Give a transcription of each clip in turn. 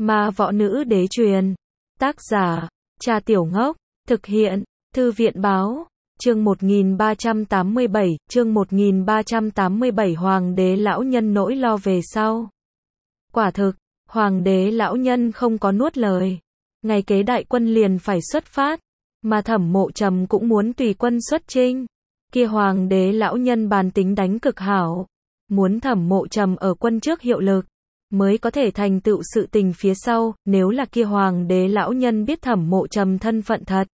Ma Võ Nữ Đế truyền. Tác giả, Cha Tiểu Ngốc. Thực hiện, Thư viện Báo. Chương 1387, Hoàng đế lão nhân nỗi lo về sau. Quả thực, Hoàng đế lão nhân không có nuốt lời. Ngày kế đại quân liền phải xuất phát, mà Thẩm Mộ Trầm cũng muốn tùy quân xuất chinh. Kia Hoàng đế lão nhân bàn tính đánh cực hảo, muốn Thẩm Mộ Trầm ở quân trước hiệu lực, mới có thể thành tựu sự tình phía sau. Nếu là kia Hoàng đế lão nhân biết Thẩm Mộ Trầm thân phận thật,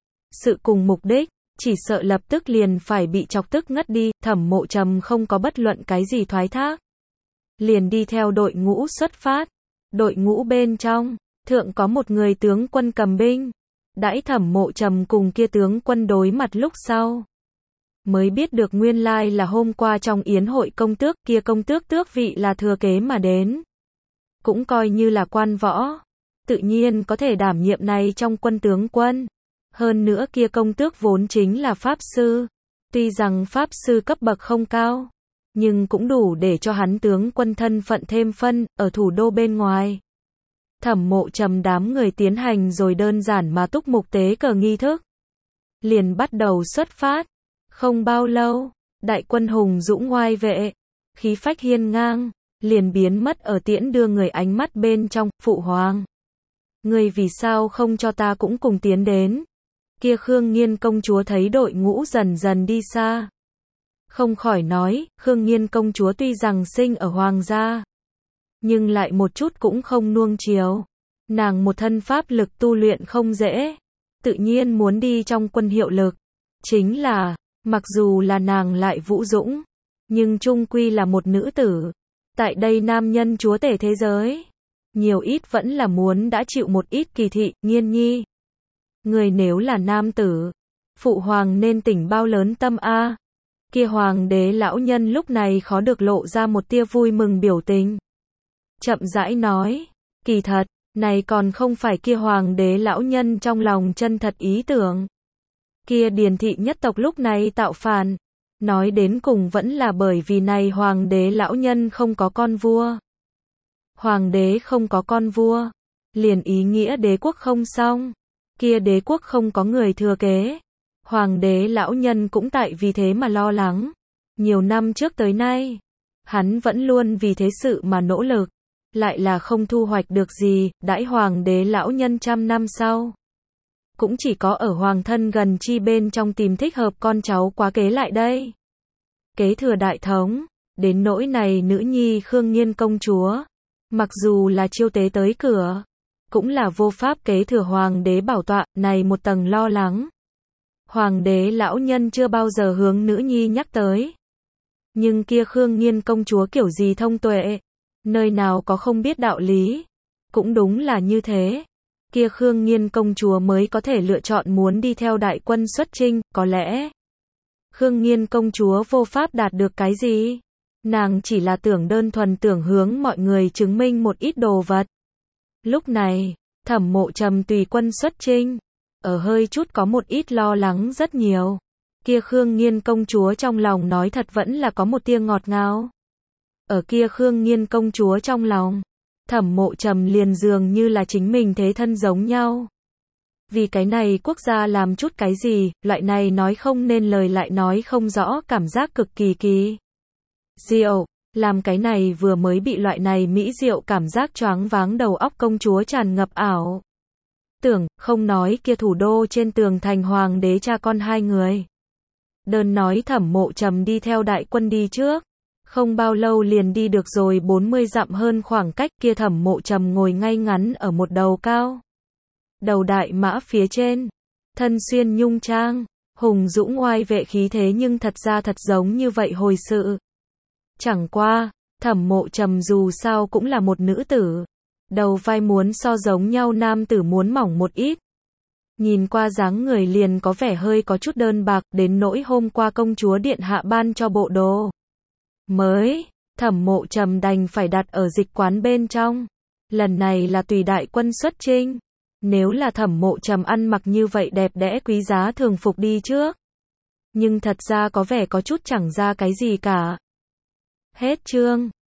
sự cùng mục đích, chỉ sợ lập tức liền phải bị chọc tức ngất đi. Thẩm Mộ Trầm không có bất luận cái gì thoái thác, liền đi theo đội ngũ xuất phát. Đội ngũ bên trong, thượng có một người tướng quân cầm binh. Đãi Thẩm Mộ Trầm cùng kia tướng quân đối mặt lúc sau, mới biết được nguyên lai là hôm qua trong yến hội công tước, kia công tước tước vị là thừa kế mà đến, cũng coi như là quan võ, tự nhiên có thể đảm nhiệm này trong quân tướng quân. Hơn nữa kia công tước vốn chính là pháp sư, tuy rằng pháp sư cấp bậc không cao, nhưng cũng đủ để cho hắn tướng quân thân phận thêm phân. Ở thủ đô bên ngoài, Thẩm Mộ Trầm đám người tiến hành rồi đơn giản mà túc mục tế cờ nghi thức, liền bắt đầu xuất phát. Không bao lâu, đại quân hùng dũng oai vệ, khí phách hiên ngang, liền biến mất ở tiễn đưa người ánh mắt bên trong. Phụ hoàng, người vì sao không cho ta cũng cùng tiến đến? Kia Khương Nghiên công chúa thấy đội ngũ dần dần đi xa, không khỏi nói. Khương Nghiên công chúa tuy rằng sinh ở hoàng gia, nhưng lại một chút cũng không nuông chiều. Nàng một thân pháp lực tu luyện không dễ, tự nhiên muốn đi trong quân hiệu lực. Chính là, mặc dù là nàng lại vũ dũng, nhưng chung quy là một nữ tử. Tại đây nam nhân chúa tể thế giới, nhiều ít vẫn là muốn đã chịu một ít kỳ thị. Nghiên nhi, người nếu là nam tử, phụ hoàng nên tỉnh bao lớn tâm a. Kia Hoàng đế lão nhân lúc này khó được lộ ra một tia vui mừng biểu tình, chậm rãi nói, kỳ thật, này còn không phải kia Hoàng đế lão nhân trong lòng chân thật ý tưởng. Kia Điền thị nhất tộc lúc này tạo phản, nói đến cùng vẫn là bởi vì này Hoàng đế lão nhân không có con vua. Hoàng đế không có con vua, liền ý nghĩa đế quốc không xong. Kia đế quốc không có người thừa kế. Hoàng đế lão nhân cũng tại vì thế mà lo lắng. Nhiều năm trước tới nay, hắn vẫn luôn vì thế sự mà nỗ lực, lại là không thu hoạch được gì. Đãi Hoàng đế lão nhân 100 năm sau, cũng chỉ có ở hoàng thân gần chi bên trong tìm thích hợp con cháu quá kế lại đây, kế thừa đại thống. Đến nỗi này nữ nhi Khương Nghiên công chúa, mặc dù là chiêu tế tới cửa, cũng là vô pháp kế thừa hoàng đế bảo tọa. Này một tầng lo lắng, Hoàng đế lão nhân chưa bao giờ hướng nữ nhi nhắc tới. Nhưng kia Khương Nghiên công chúa kiểu gì thông tuệ, nơi nào có không biết đạo lý. Cũng đúng là như thế, kia Khương Nghiên công chúa mới có thể lựa chọn muốn đi theo đại quân xuất chinh. Có lẽ Khương Nghiên công chúa vô pháp đạt được cái gì, nàng chỉ là đơn thuần tưởng hướng mọi người chứng minh một ít đồ vật. Lúc này, Thẩm Mộ Trầm tùy quân xuất chinh, ở hơi chút có một ít lo lắng rất nhiều. Kia Khương Nghiên công chúa trong lòng nói thật vẫn là có một tia ngọt ngào. Ở kia Khương Nghiên công chúa trong lòng, Thẩm Mộ Trầm liền dường như là chính mình thế thân giống nhau. Vì cái này quốc gia làm chút cái gì, loại này nói không nên lời lại nói không rõ cảm giác cực kỳ diệu. Làm cái này vừa mới bị loại này mỹ diệu cảm giác choáng váng đầu óc công chúa tràn ngập ảo tưởng. Không nói kia thủ đô trên tường thành hoàng đế cha con hai người, đơn nói Thẩm Mộ Trầm đi theo đại quân đi trước, không bao lâu liền đi được rồi 40 dặm hơn khoảng cách. Kia Thẩm Mộ Trầm ngồi ngay ngắn ở một đầu cao đầu đại mã phía trên, thân xuyên nhung trang, hùng dũng oai vệ khí thế, nhưng thật ra thật giống như vậy hồi sự. Chẳng qua, Thẩm Mộ Trầm dù sao cũng là một nữ tử, đầu vai muốn so giống nhau nam tử muốn mỏng một ít. Nhìn qua dáng người liền có vẻ hơi có chút đơn bạc, đến nỗi hôm qua công chúa điện hạ ban cho bộ đồ mới, Thẩm Mộ Trầm đành phải đặt ở dịch quán bên trong. Lần này là tùy đại quân xuất chinh. Nếu là Thẩm Mộ Trầm ăn mặc như vậy đẹp đẽ quý giá thường phục đi trước, nhưng thật ra có vẻ có chút chẳng ra cái gì cả. Hết chương.